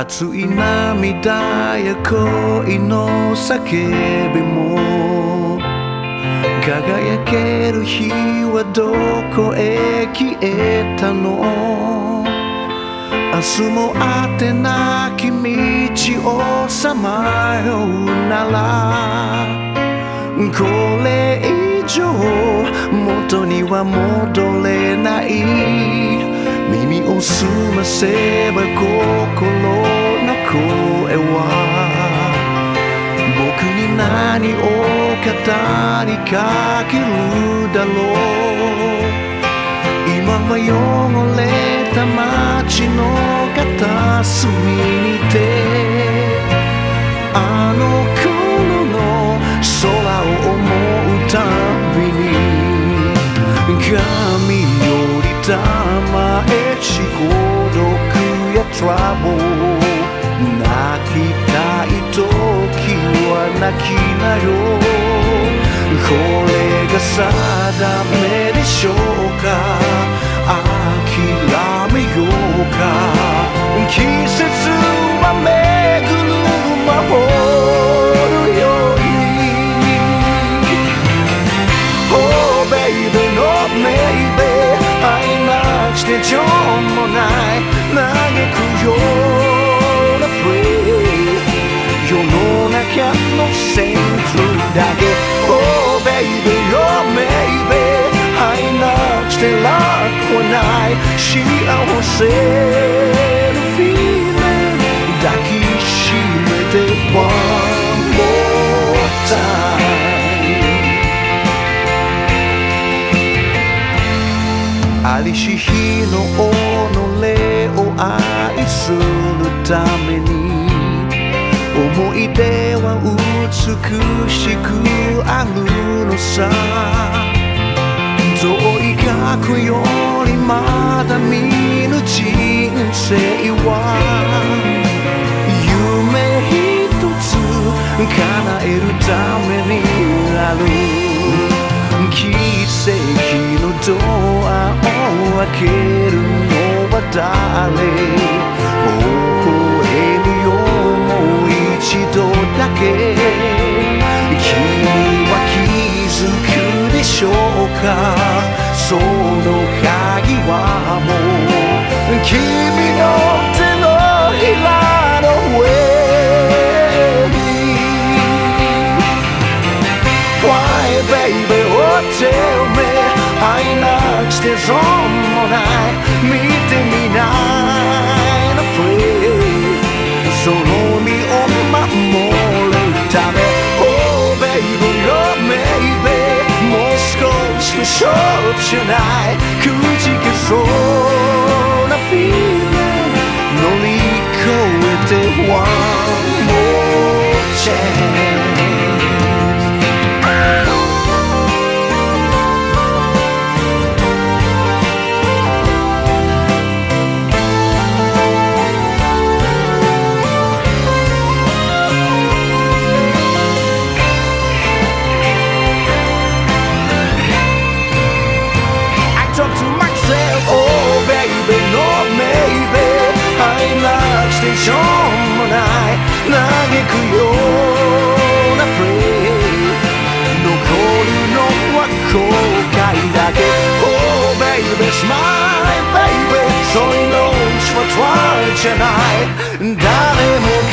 熱い涙や恋の叫びも輝ける日はどこへ消えたの。明日もあてなき道をさまようならこれ以上元には戻れない。耳を澄ませば心の声は僕に何を語りかけるだろう。今は汚れた街の片隅にてあの頃の空を思うたびに髪よりたまえし孤独やトラブル泣きたい時は泣きなよ。これが定めでしょうか。諦めようか。季節は巡る魔法のように Oh baby no maybe 愛なくして情もない嘆くようなフレーズ世の中のセンスだけ Oh baby oh maybe 愛なくして楽はない幸せの feeling 抱きしめて One more time ありし日の己を愛するために思い出は美しくあるのさ。遠い過去よりまだ見ぬ人生は夢一つ叶えるためにある。奇跡のドアを開けるのは誰。微笑むよもう一度だけ君は気づくでしょうか。その鍵はもう君の手のひらの上に Why baby oh tell me 愛なくして損もない見てみないの free その身を守るため Oh baby oh maybe もう少しの勝負じゃないくじけそうな feeling 乗り越えて One more chanceしょうもない嘆くようなフレーズ残るのは後悔だけ Oh baby smile baby そういうのはトライじゃない誰も